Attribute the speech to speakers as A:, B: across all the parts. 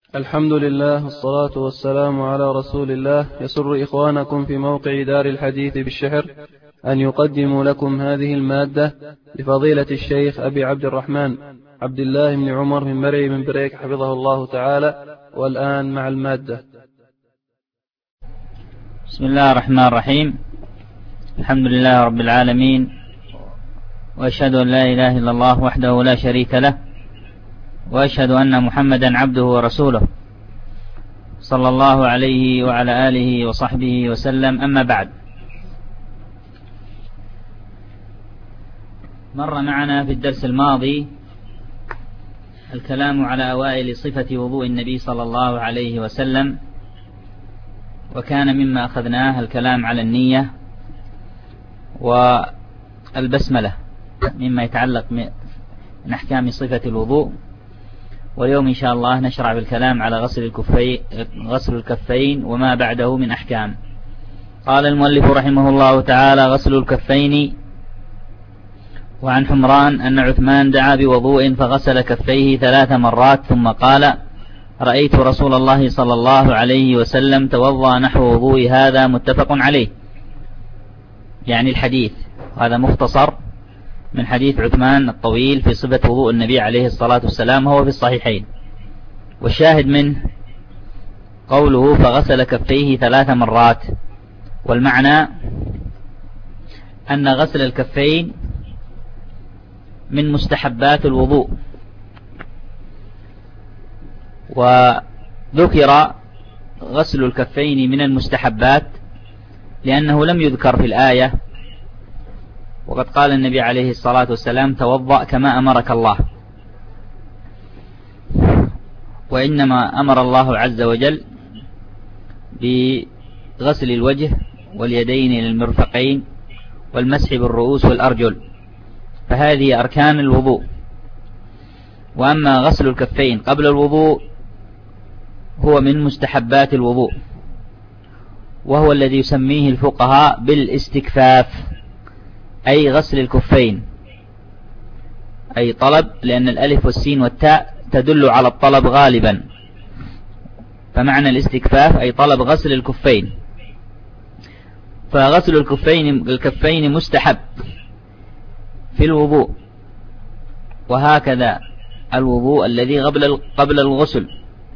A: الحمد لله والصلاة والسلام على رسول الله. يسر إخوانكم في موقع دار الحديث بالشحر أن يقدموا لكم هذه المادة لفضيلة الشيخ أبي عبد الرحمن عبد الله بن عمر من مرعي من بريك حفظه الله تعالى. والآن مع المادة.
B: بسم الله الرحمن الرحيم. الحمد لله رب العالمين، وأشهد أن لا إله إلا الله وحده لا شريك له، وأشهد أن محمدا عبده ورسوله صلى الله عليه وعلى آله وصحبه وسلم. أما بعد، مر معنا في الدرس الماضي الكلام على أوائل صفة وضوء النبي صلى الله عليه وسلم، وكان مما أخذناه الكلام على النية والبسملة مما يتعلق من أحكام صفة الوضوء. واليوم إن شاء الله نشرع بالكلام على غسل الكفين وما بعده من أحكام. قال المؤلف رحمه الله تعالى: غسل الكفين. وعن حمران أن عثمان دعا بوضوء فغسل كفيه 3 مرات ثم قال: رأيت رسول الله صلى الله عليه وسلم توضأ نحو وضوء هذا. متفق عليه، يعني الحديث هذا مختصر من حديث عثمان الطويل في صفة وضوء النبي عليه الصلاة والسلام، هو في الصحيحين. والشاهد منه قوله فغسل كفيه 3 مرات، والمعنى أن غسل الكفين من مستحبات الوضوء. وذكر غسل الكفين من المستحبات لأنه لم يذكر في الآية، وقد قال النبي عليه الصلاة والسلام: توضأ كما أمرك الله. وإنما أمر الله عز وجل بغسل الوجه واليدين إلى المرفقين والمسح بالرؤوس والأرجل، فهذه أركان الوضوء. وأما غسل الكفين قبل الوضوء هو من مستحبات الوضوء، وهو الذي يسميه الفقهاء بالاستكفاف، أي غسل الكفين، أي طلب، لأن الألف والسين والتاء تدل على الطلب غالبا، فمعنى الاستكفاف أي طلب غسل الكفين. فغسل الكفين مستحب في الوضوء، وهكذا الوضوء الذي قبل الغسل.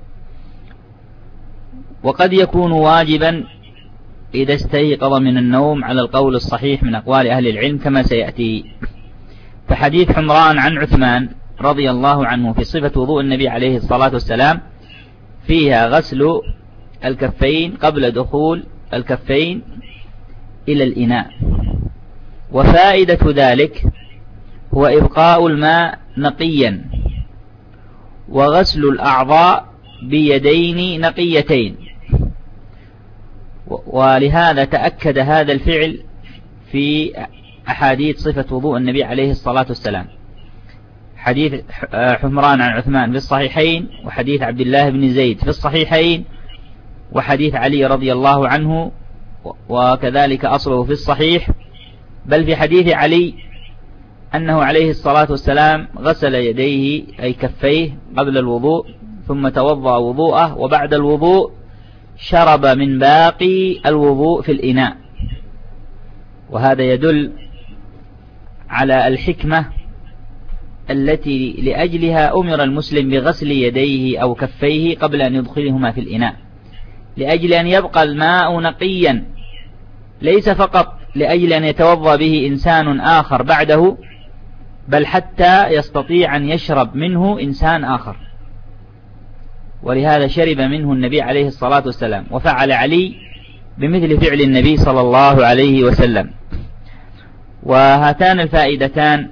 B: وقد يكون واجبا إذا استيقظ من النوم على القول الصحيح من أقوال أهل العلم كما سيأتي. فحديث حمران عن عثمان رضي الله عنه في صفة وضوء النبي عليه الصلاة والسلام فيها غسل الكفين قبل دخول الكفين إلى الإناء. وفائدة ذلك هو إبقاء الماء نقيا، وغسل الأعضاء بيدين نقيتين. ولهذا تأكد هذا الفعل في أحاديث صفة وضوء النبي عليه الصلاة والسلام. حديث حمران عن عثمان في الصحيحين، وحديث عبد الله بن زيد في الصحيحين، وحديث علي رضي الله عنه وكذلك أصله في الصحيح. بل في حديث علي أنه عليه الصلاة والسلام غسل يديه أي كفيه قبل الوضوء ثم توضأ وضوءه، وبعد الوضوء شرب من باقي الوضوء في الإناء. وهذا يدل على الحكمة التي لأجلها أمر المسلم بغسل يديه أو كفيه قبل أن يدخلهما في الإناء، لأجل أن يبقى الماء نقيا، ليس فقط لأجل أن يتوضأ به إنسان آخر بعده، بل حتى يستطيع أن يشرب منه إنسان آخر. ولهذا شرب منه النبي عليه الصلاة والسلام، وفعل علي بمثل فعل النبي صلى الله عليه وسلم. وهاتان الفائدتان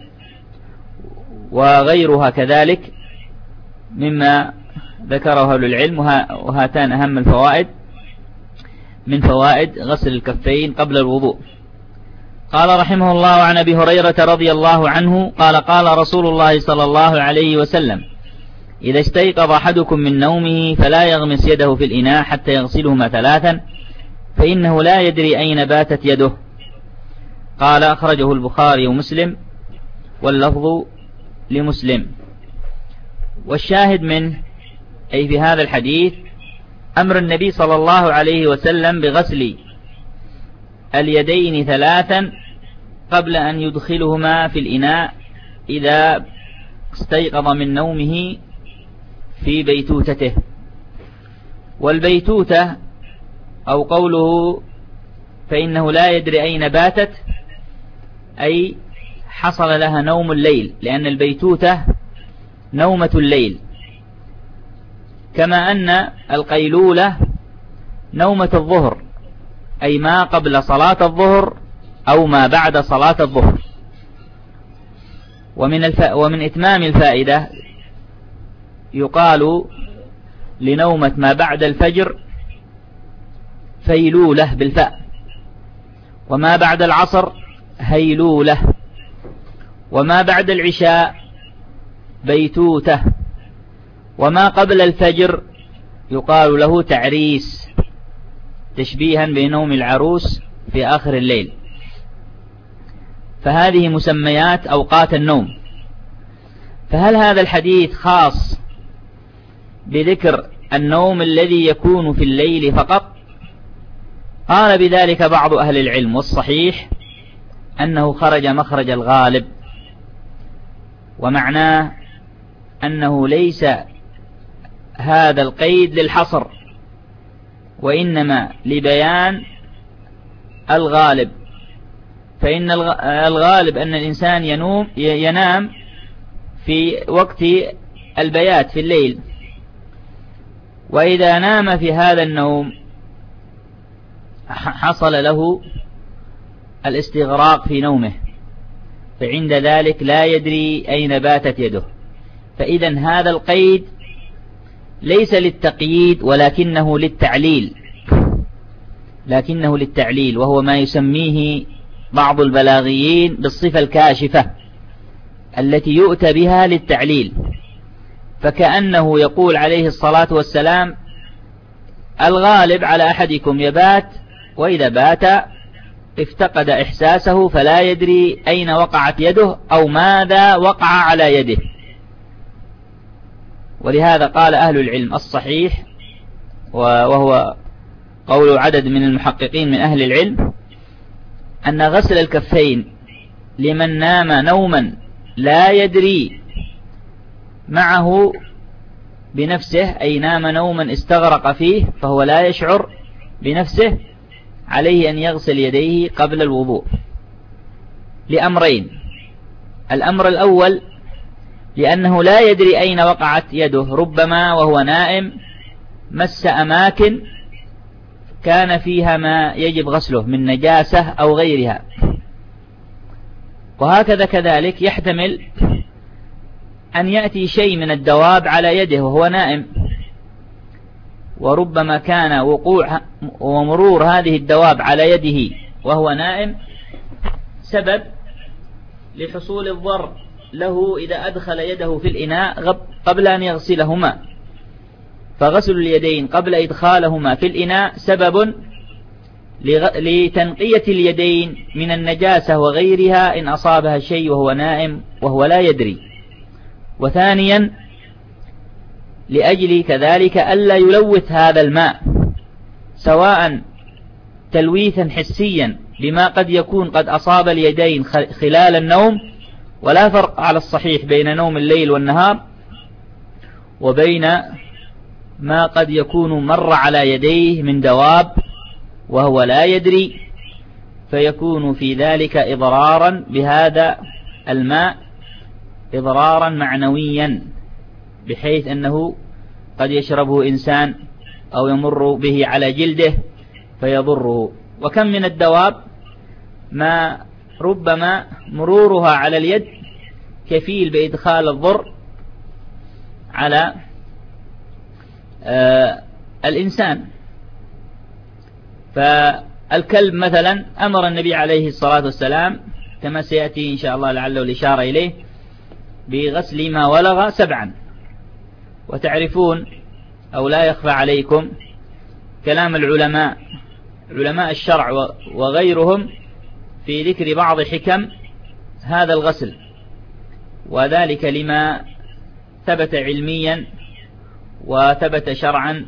B: وغيرها كذلك مما ذكره أهل العلم، وهاتان أهم الفوائد من فوائد غسل الكفين قبل الوضوء. قال رحمه الله: عن أبي هريرة رضي الله عنه قال: قال رسول الله صلى الله عليه وسلم: إذا استيقظ أحدكم من نومه فلا يغمس يده في الإناء حتى يغسلهما 3، فإنه لا يدري أين باتت يده. قال: أخرجه البخاري ومسلم، واللفظ لمسلم. والشاهد منه أي في هذا الحديث أمر النبي صلى الله عليه وسلم بغسل اليدين 3 قبل أن يدخلهما في الإناء إذا استيقظ من نومه في بيتوتته. والبيتوتة أو قوله فإنه لا يدري أين باتت أي حصل لها نوم الليل، لأن البيتوتة نومة الليل، كما أن القيلولة نومة الظهر أي ما قبل صلاة الظهر أو ما بعد صلاة الظهر. ومن إتمام الفائدة يقال لنومة ما بعد الفجر فيلولة بالفاء، وما بعد العصر هيلولة، وما بعد العشاء بيتوتة، وما قبل الفجر يقال له تعريس، تشبيها بنوم العروس في آخر الليل. فهذه مسميات أوقات النوم. فهل هذا الحديث خاص بذكر النوم الذي يكون في الليل فقط؟ قال بذلك بعض أهل العلم، والصحيح أنه خرج مخرج الغالب، ومعناه أنه ليس هذا القيد للحصر، وإنما لبيان الغالب. فإن الغالب أن الإنسان ينام في وقت البيات في الليل، وإذا نام في هذا النوم حصل له الاستغراق في نومه، فعند ذلك لا يدري أين باتت يده. فإذا هذا القيد ليس للتقييد ولكنه للتعليل، وهو ما يسميه بعض البلاغيين بالصفة الكاشفة التي يؤتى بها للتعليل. فكأنه يقول عليه الصلاة والسلام الغالب على أحدكم يبات، وإذا بات افتقد إحساسه فلا يدري أين وقعت يده أو ماذا وقع على يده. ولهذا قال أهل العلم الصحيح، وهو قول عدد من المحققين من أهل العلم، أن غسل الكفين لمن نام نوما لا يدري معه بنفسه، أي نام نوما استغرق فيه فهو لا يشعر بنفسه، عليه أن يغسل يديه قبل الوضوء لأمرين. الأمر الأول لأنه لا يدري أين وقعت يده، ربما وهو نائم مس أماكن كان فيها ما يجب غسله من نجاسة أو غيرها. وهكذا كذلك يحتمل أن يأتي شيء من الدواب على يده وهو نائم، وربما كان وقوع ومرور هذه الدواب على يده وهو نائم سبب لحصول الضر له إذا أدخل يده في الإناء قبل أن يغسلهما. فغسل اليدين قبل إدخالهما في الإناء سبب لتنقية اليدين من النجاسة وغيرها إن أصابها شيء وهو نائم وهو لا يدري. وثانيا لأجل كذلك ألا يلوث هذا الماء، سواء تلويثا حسيا بما قد يكون قد أصاب اليدين خلال النوم، ولا فرق على الصحيح بين نوم الليل والنهار، وبين ما قد يكون مر على يديه من دواب وهو لا يدري، فيكون في ذلك إضرارا بهذا الماء، إضرارا معنويا، بحيث أنه قد يشربه إنسان أو يمر به على جلده فيضره. وكم من الدواب ما ربما مرورها على اليد كفيل بإدخال الضر على الإنسان. فالكلب مثلا أمر النبي عليه الصلاة والسلام كما سيأتي إن شاء الله لعله الإشارة إليه بغسل ما ولغ 7. وتعرفون أو لا يخفى عليكم كلام العلماء، علماء الشرع وغيرهم، في ذكر بعض حكم هذا الغسل، وذلك لما ثبت علميا وثبت شرعا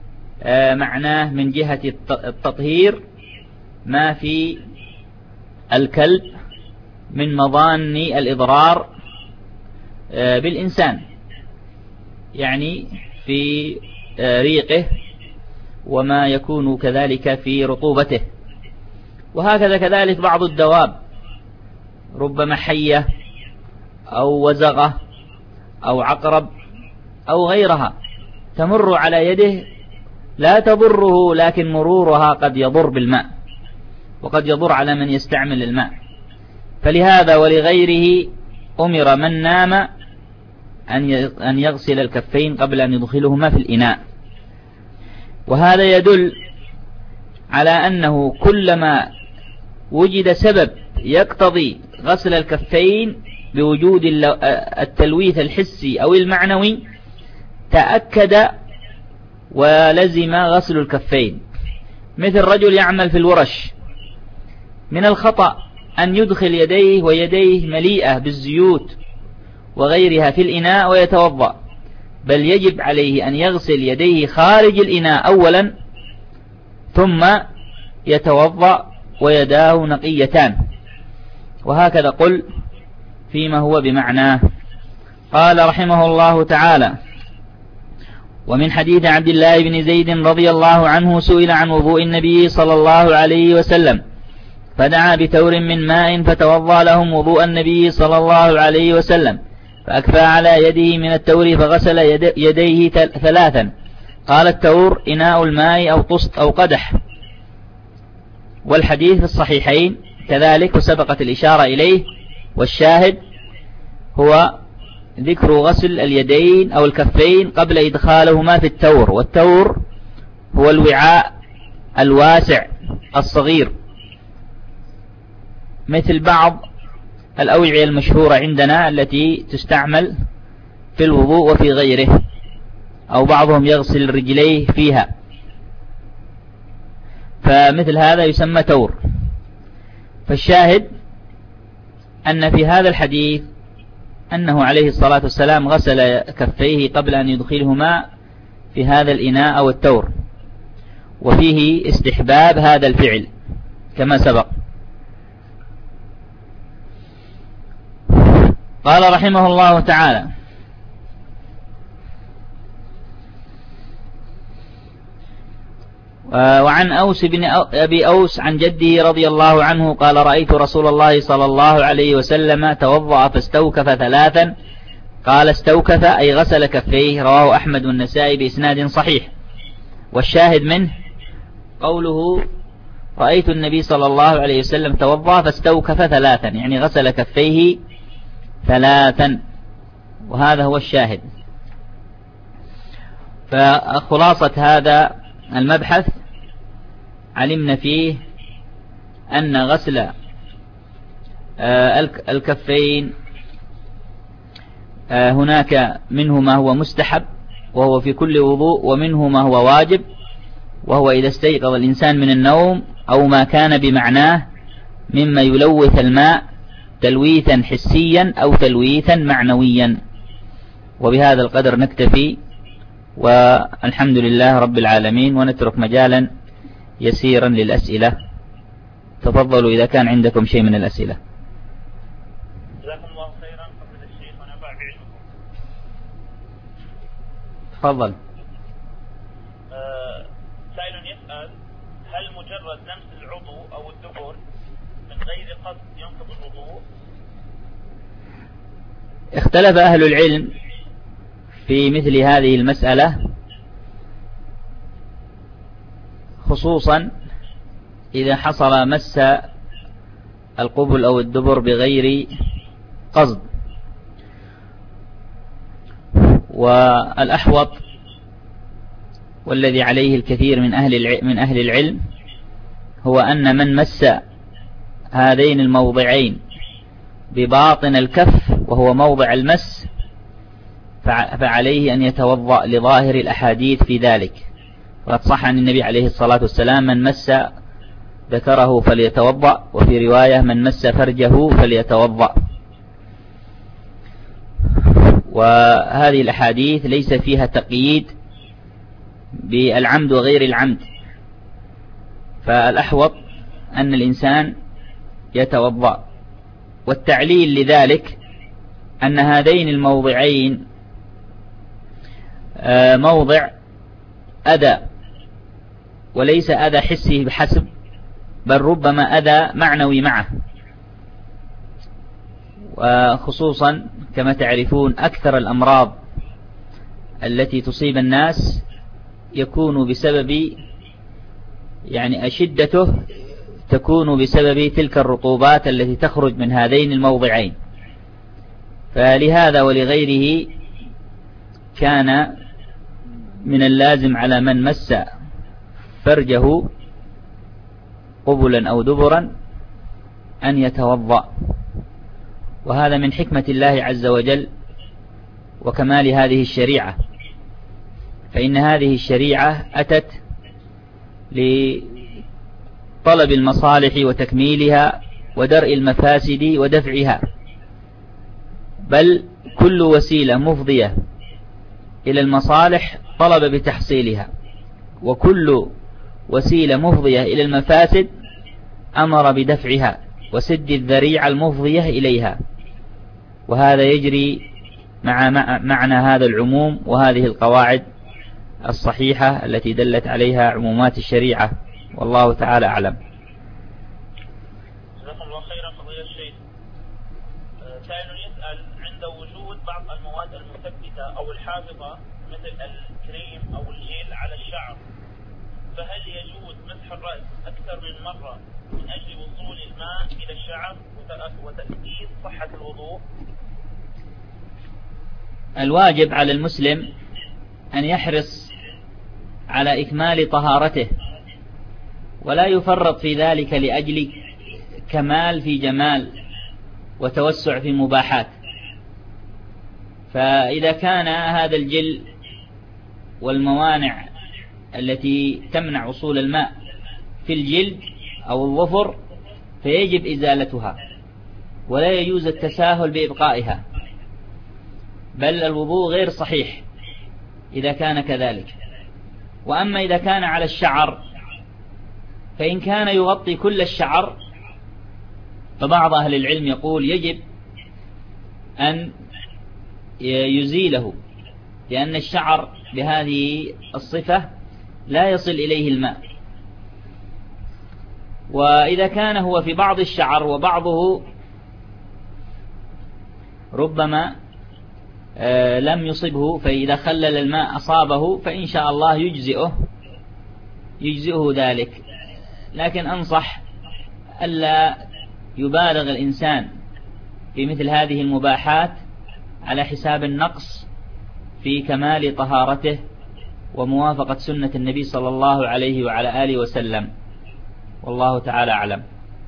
B: معناه من جهة التطهير ما في الكلب من مظان الإضرار بالإنسان، يعني في ريقه وما يكون كذلك في رطوبته. وهكذا كذلك بعض الدواب، ربما حية أو وزغة أو عقرب أو غيرها تمر على يده لا تضره، لكن مرورها قد يضر بالماء وقد يضر على من يستعمل الماء. فلهذا ولغيره أمر من نام أن يغسل الكفين قبل أن يدخلهما في الإناء. وهذا يدل على أنه كلما وجد سبب يقتضي غسل الكفين بوجود التلويث الحسي أو المعنوي تأكد ولزم غسل الكفين. مثل رجل يعمل في الورش، من الخطأ أن يدخل يديه ويديه مليئة بالزيوت وغيرها في الإناء ويتوضأ، بل يجب عليه أن يغسل يديه خارج الإناء أولا ثم يتوضأ ويداه نقيتان. وهكذا قل فيما هو بمعناه. قال رحمه الله تعالى: ومن حديث عبد الله بن زيد رضي الله عنه سئل عن وضوء النبي صلى الله عليه وسلم فدعا بتور من ماء فتوضأ لهم وضوء النبي صلى الله عليه وسلم، فأكفى على يده من التور فغسل يديه ثلاثا. قال: التور إناء الماء أو طست أو قدح. والحديث في الصحيحين كذلك وسبقت الإشارة إليه، والشاهد هو ذكر غسل اليدين أو الكفين قبل إدخالهما في التور. والتور هو الوعاء الواسع الصغير، مثل بعض الأوعية المشهورة عندنا التي تستعمل في الوضوء وفي غيره، أو بعضهم يغسل رجليه فيها، فمثل هذا يسمى تور. فالشاهد أن في هذا الحديث أنه عليه الصلاة والسلام غسل كفيه قبل أن يدخلهما في هذا الإناء أو التور، وفيه استحباب هذا الفعل كما سبق. قال رحمه الله تعالى: وعن أوس بن أبي أوس عن جده رضي الله عنه قال: رأيت رسول الله صلى الله عليه وسلم توضأ فاستوكف ثلاثا. قال: استوكف أي غسل كفيه. رواه أحمد والنسائي بإسناد صحيح. والشاهد منه قوله: رأيت النبي صلى الله عليه وسلم توضأ فاستوكف ثلاثا، يعني غسل كفيه ثلاثا، وهذا هو الشاهد. فخلاصة هذا المبحث علمنا فيه أن غسل الكفين هناك منه ما هو مستحب وهو في كل وضوء، ومنه ما هو واجب وهو إذا استيقظ الإنسان من النوم، أو ما كان بمعناه مما يلوث الماء تلويثا حسيا أو تلويثا معنويا. وبهذا القدر نكتفي، والحمد لله رب العالمين، ونترك مجالا يسيرا للأسئلة. تفضلوا إذا كان عندكم شيء من الأسئلة.
C: جزاكم الله خيرا فضيلة الشيخ ونفع بعلمكم.
B: تفضل.
C: سائل يسأل: هل مجرد لمس العضو أو الدبر من غير قصد ينقض الوضوء؟
B: اختلف أهل العلم في مثل هذه المسألة، خصوصا إذا حصل مس القبل أو الدبر بغير قصد. والأحوط والذي عليه الكثير من أهل العلم هو أن من مس هذين الموضعين بباطن الكف وهو موضع المس فعليه أن يتوضأ لظاهر الأحاديث في ذلك. وقد صح عن النبي عليه الصلاة والسلام: من مس ذكره فليتوضأ، وفي رواية: من مس فرجه فليتوضأ. وهذه الأحاديث ليس فيها تقييد بالعمد وغير العمد، فالأحوط أن الإنسان يتوضأ. والتعليل لذلك أن هذين الموضعين موضع أذى، وليس أذى حسي بحسب، بل ربما أذى معنوي معه. وخصوصا كما تعرفون أكثر الأمراض التي تصيب الناس يكون بسبب أشدته تكون بسبب تلك الرطوبات التي تخرج من هذين الموضعين. فلهذا ولغيره كان من اللازم على من مس فرجه قبلا أو دبرا أن يتوضأ، وهذا من حكمة الله عز وجل وكمال هذه الشريعة، فإن هذه الشريعة أتت لطلب المصالح وتكميلها ودرء المفاسد ودفعها، بل كل وسيلة مفضية إلى المصالح طلب بتحصيلها، وكل وسيلة مفضية إلى المفاسد أمر بدفعها وسد الذريعة المفضية إليها. وهذا يجري مع معنى هذا العموم وهذه القواعد الصحيحة التي دلت عليها عمومات الشريعة، والله تعالى أعلم.
C: جزاكم الله خيرا فضيلة الشيخ. سائل يسأل: عند وجود بعض المواد المثبتة أو الحافظة مثل الكريم أو الجيل على الشعر، فهل يجوز مسح الرأس أكثر من مرة من أجل وصول الماء إلى الشعر وتأكيد صحة الوضوء؟
B: الواجب على المسلم أن يحرص على إكمال طهارته، ولا يفرط في ذلك لأجل كمال في جمال وتوسع في مباحات. فإذا كان هذا الجل والموانع التي تمنع وصول الماء في الجلد أو الظفر فيجب إزالتها، ولا يجوز التساهل بإبقائها، بل الوضوء غير صحيح إذا كان كذلك. وأما إذا كان على الشعر فإن كان يغطي كل الشعر فبعض أهل العلم يقول يجب أن يزيله، لأن الشعر بهذه الصفة لا يصل إليه الماء. وإذا كان هو في بعض الشعر وبعضه ربما لم يصبه، فإذا خلل الماء أصابه فإن شاء الله يجزئه ذلك. لكن أنصح ألا يبالغ الإنسان في مثل هذه المباحات على حساب النقص في كمال طهارته وموافقة سنة النبي صلى الله عليه وعلى آله وسلم، والله تعالى أعلم.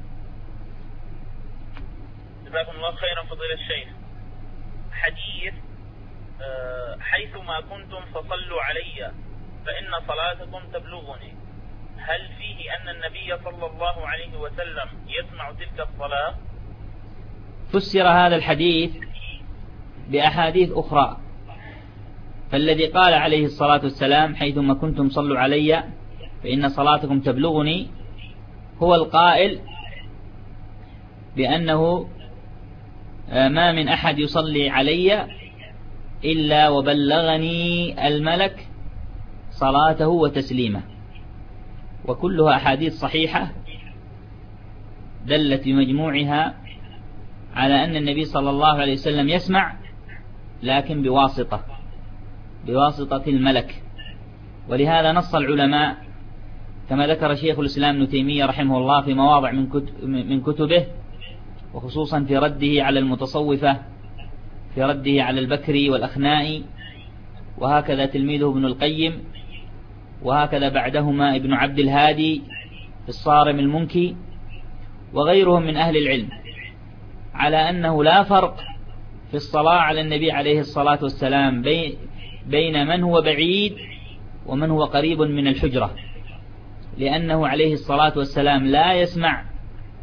C: جزاكم الله خيرا فضيلة الشيخ. حديث حيثما كنتم فصلوا علي فإن صلاتكم تبلغني، هل فيه أن النبي صلى الله عليه وسلم يسمع تلك الصلاة؟
B: فسر هذا الحديث بأحاديث أخرى، فالذي قال عليه الصلاة والسلام حيثما كنتم صلوا علي فإن صلاتكم تبلغني هو القائل بأنه ما من أحد يصلي علي إلا وبلغني الملك صلاته وتسليمه، وكلها أحاديث صحيحة دلت بمجموعها على أن النبي صلى الله عليه وسلم يسمع، لكن بواسطة الملك. ولهذا نص العلماء كما ذكر شيخ الإسلام ابن تيمية رحمه الله في مواضع من كتبه، وخصوصا في رده على المتصوفة، في رده على البكري والأخنائي، وهكذا تلميذه ابن القيم، وهكذا بعدهما ابن عبد الهادي في الصارم المنكي، وغيرهم من أهل العلم، على أنه لا فرق في الصلاة على النبي عليه الصلاة والسلام بين من هو بعيد ومن هو قريب من الحجرة، لأنه عليه الصلاة والسلام لا يسمع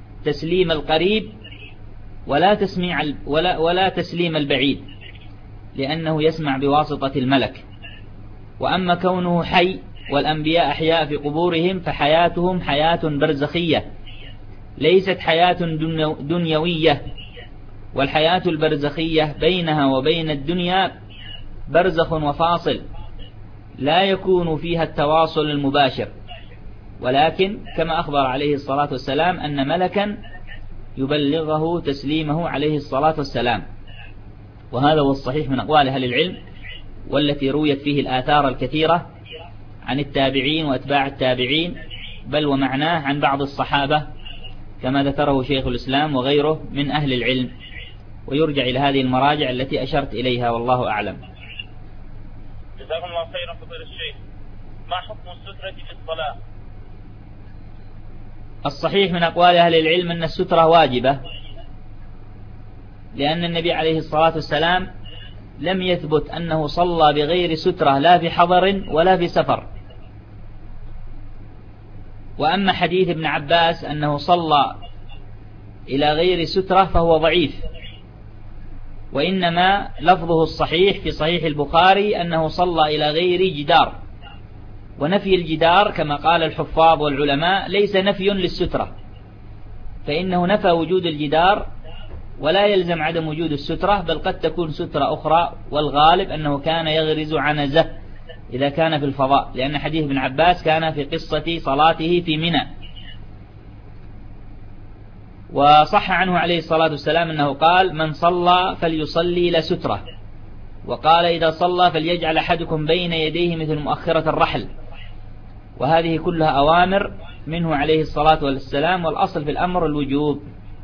B: تسليم القريب ولا تسليم البعيد، لأنه يسمع بواسطة الملك. وأما كونه حي والأنبياء أحياء في قبورهم فحياتهم حياة برزخية ليست حياة دنيوية، والحياة البرزخية بينها وبين الدنيا برزخ وفاصل لا يكون فيها التواصل المباشر، ولكن كما أخبر عليه الصلاة والسلام أن ملكا يبلغه تسليمه عليه الصلاة والسلام. وهذا هو الصحيح من أقوال أهل العلم، والتي رويت فيه الآثار الكثيرة عن التابعين وأتباع التابعين، بل ومعناه عن بعض الصحابة كما ذكره شيخ الإسلام وغيره من أهل العلم، ويرجع إلى هذه المراجع التي أشرت إليها والله أعلم.
C: جزاكم الله خيرا فضيلة الشيخ. ما حكم السترة في الصلاة؟
B: الصحيح من أقوال أهل العلم أن السترة واجبة، لأن النبي عليه الصلاة والسلام لم يثبت أنه صلى بغير سترة لا في حضر ولا في سفر. وأما حديث ابن عباس أنه صلى إلى غير سترة فهو ضعيف، وإنما لفظه الصحيح في صحيح البخاري أنه صلى إلى غير جدار. ونفي الجدار كما قال الحفاظ والعلماء ليس نفي للسترة، فإنه نفى وجود الجدار ولا يلزم عدم وجود السترة، بل قد تكون سترة أخرى، والغالب أنه كان يغرز عنزة إذا كان في الفضاء، لأن حديث ابن عباس كان في قصة صلاته في منى. وصح عنه عليه الصلاة والسلام أنه قال: من صلى فليصلي إلى سترة، وقال: إذا صلى فليجعل أحدكم بين يديه مثل مؤخرة الرحل. وهذه كلها أوامر منه عليه الصلاة والسلام، والأصل في الأمر الوجوب.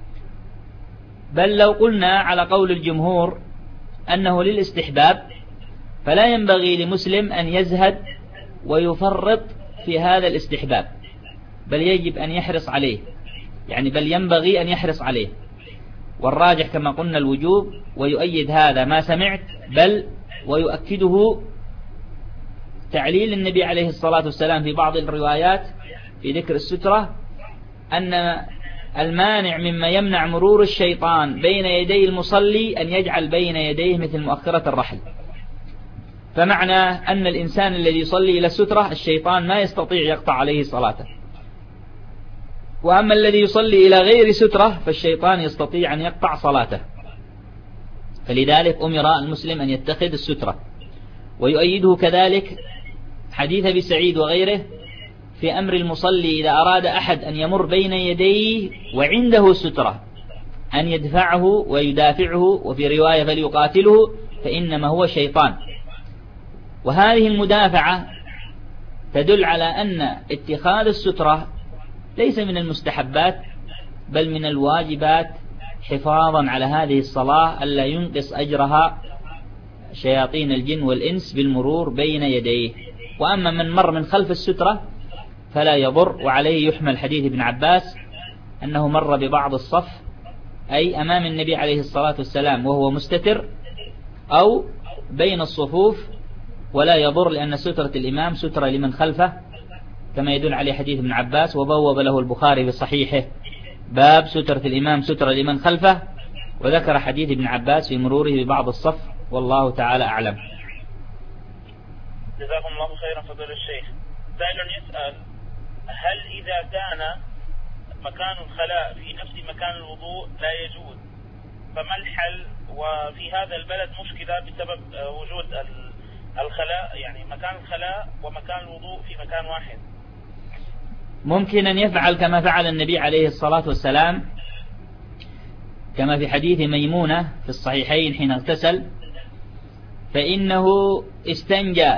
B: بل لو قلنا على قول الجمهور أنه للاستحباب، فلا ينبغي لمسلم أن يزهد ويفرط في هذا الاستحباب، بل يجب أن يحرص عليه، يعني بل ينبغي أن يحرص عليه. والراجح كما قلنا الوجوب، ويؤيد هذا ما سمعت، بل ويؤكده تعليل النبي عليه الصلاة والسلام في بعض الروايات في ذكر السترة أن المانع مما يمنع مرور الشيطان بين يدي المصلي أن يجعل بين يديه مثل مؤخرة الرحل. فمعنى أن الإنسان الذي يصلي إلى السترة الشيطان ما يستطيع يقطع عليه صلاته، وأما الذي يصلي إلى غير سترة فالشيطان يستطيع أن يقطع صلاته. فلذلك أمر المسلم أن يتخذ السترة. ويؤيده كذلك حديث أبي سعيد وغيره في أمر المصلي إذا أراد أحد أن يمر بين يديه وعنده سترة أن يدفعه ويدافعه، وفي رواية فليقاتله فإنما هو شيطان. وهذه المدافعة تدل على أن اتخاذ السترة ليس من المستحبات بل من الواجبات، حفاظا على هذه الصلاة ألا ينقص أجرها شياطين الجن والإنس بالمرور بين يديه. وأما من مر من خلف السترة فلا يضر، وعليه يحمل حديث ابن عباس أنه مر ببعض الصف، أي أمام النبي عليه الصلاة والسلام وهو مستتر، أو بين الصفوف، ولا يضر، لأن سترة الإمام سترة لمن خلفه، كما يدل عليه حديث ابن عباس. وبوب له البخاري بصحيحه باب سترة الإمام سترة لمن خلفه، وذكر حديث ابن عباس في مروره ببعض الصف، والله تعالى أعلم.
C: جزاكم الله خيرا فضيلة الشيخ. سائل يسأل: هل إذا كان مكان الخلاء في نفس مكان الوضوء لا يجوز، فما الحل؟ وفي هذا البلد مشكلة بسبب وجود الخلاء، يعني مكان الخلاء ومكان الوضوء في مكان واحد.
B: ممكن أن يفعل كما فعل النبي عليه الصلاة والسلام، كما في حديث ميمونة في الصحيحين حين اغتسل، فإنه استنجى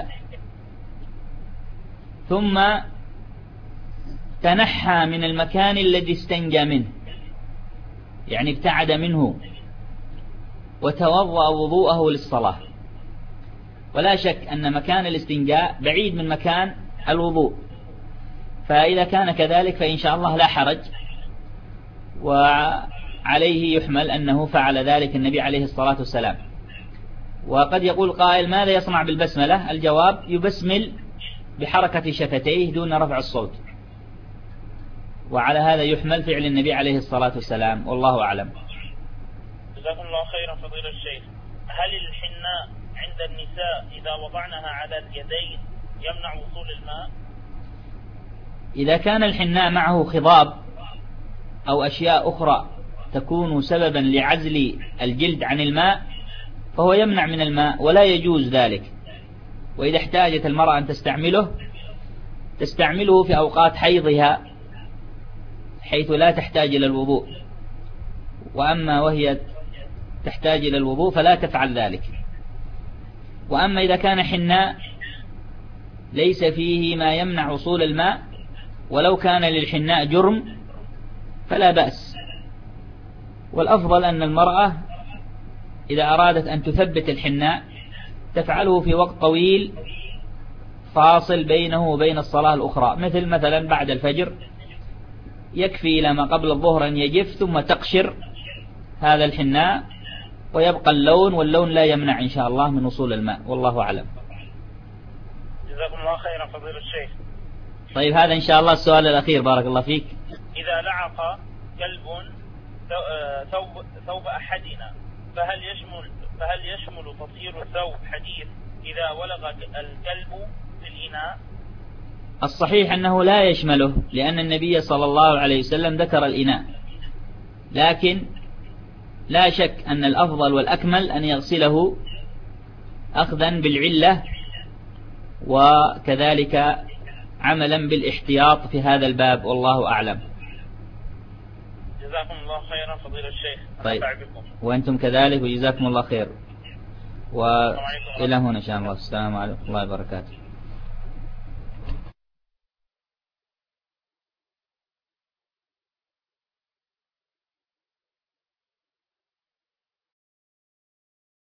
B: ثم تنحى من المكان الذي استنجى منه، يعني ابتعد منه، وتوضأ وضوءه للصلاة. ولا شك أن مكان الاستنجاء بعيد من مكان الوضوء، فإذا كان كذلك فإن شاء الله لا حرج، وعليه يحمل أنه فعل ذلك النبي عليه الصلاة والسلام. وقد يقول قائل: ماذا يصنع بالبسملة؟ الجواب: يبسمل بحركة شفتيه دون رفع الصوت، وعلى هذا يحمل فعل النبي عليه الصلاة والسلام، والله أعلم.
C: جزاكم الله خيرا فضيلة الشيخ. هل الحناء عند النساء إذا وضعنها على اليدين يمنع وصول الماء؟
B: إذا كان الحناء معه خضاب أو أشياء أخرى تكون سببا لعزل الجلد عن الماء فهو يمنع من الماء ولا يجوز ذلك. وإذا احتاجت المرأة أن تستعمله في أوقات حيضها حيث لا تحتاج إلى الوضوء، وأما وهي تحتاج إلى الوضوء فلا تفعل ذلك. وأما إذا كان حناء ليس فيه ما يمنع وصول الماء ولو كان للحناء جرم فلا بأس. والأفضل أن المرأة إذا أرادت أن تثبت الحناء تفعله في وقت طويل فاصل بينه وبين الصلاة الأخرى، مثلا بعد الفجر يكفي إلى ما قبل الظهر أن يجف ثم تقشر هذا الحناء ويبقى اللون، واللون لا يمنع إن شاء الله من وصول الماء، والله أعلم.
C: جزاكم الله خيرا فضيلة الشيخ.
B: طيب هذا إن شاء الله السؤال الأخير بارك الله فيك.
C: إذا لعق كلب ثوب أحدنا فهل يشمل تطهير الثوب حديث إذا ولغ الكلب في الإناء؟
B: الصحيح أنه لا يشمله، لأن النبي صلى الله عليه وسلم ذكر الإناء، لكن لا شك أن الأفضل والأكمل أن يغسله أخذا بالعلة وكذلك عملا بالاحتياط في هذا الباب، والله أعلم.
C: جزاكم الله خيرا فضيلة الشيخ.
B: طيب وأنتم كذلك وجزاكم الله خير. وإلى هنا إن شاء الله. السلام عليكم ورحمة الله وبركاته.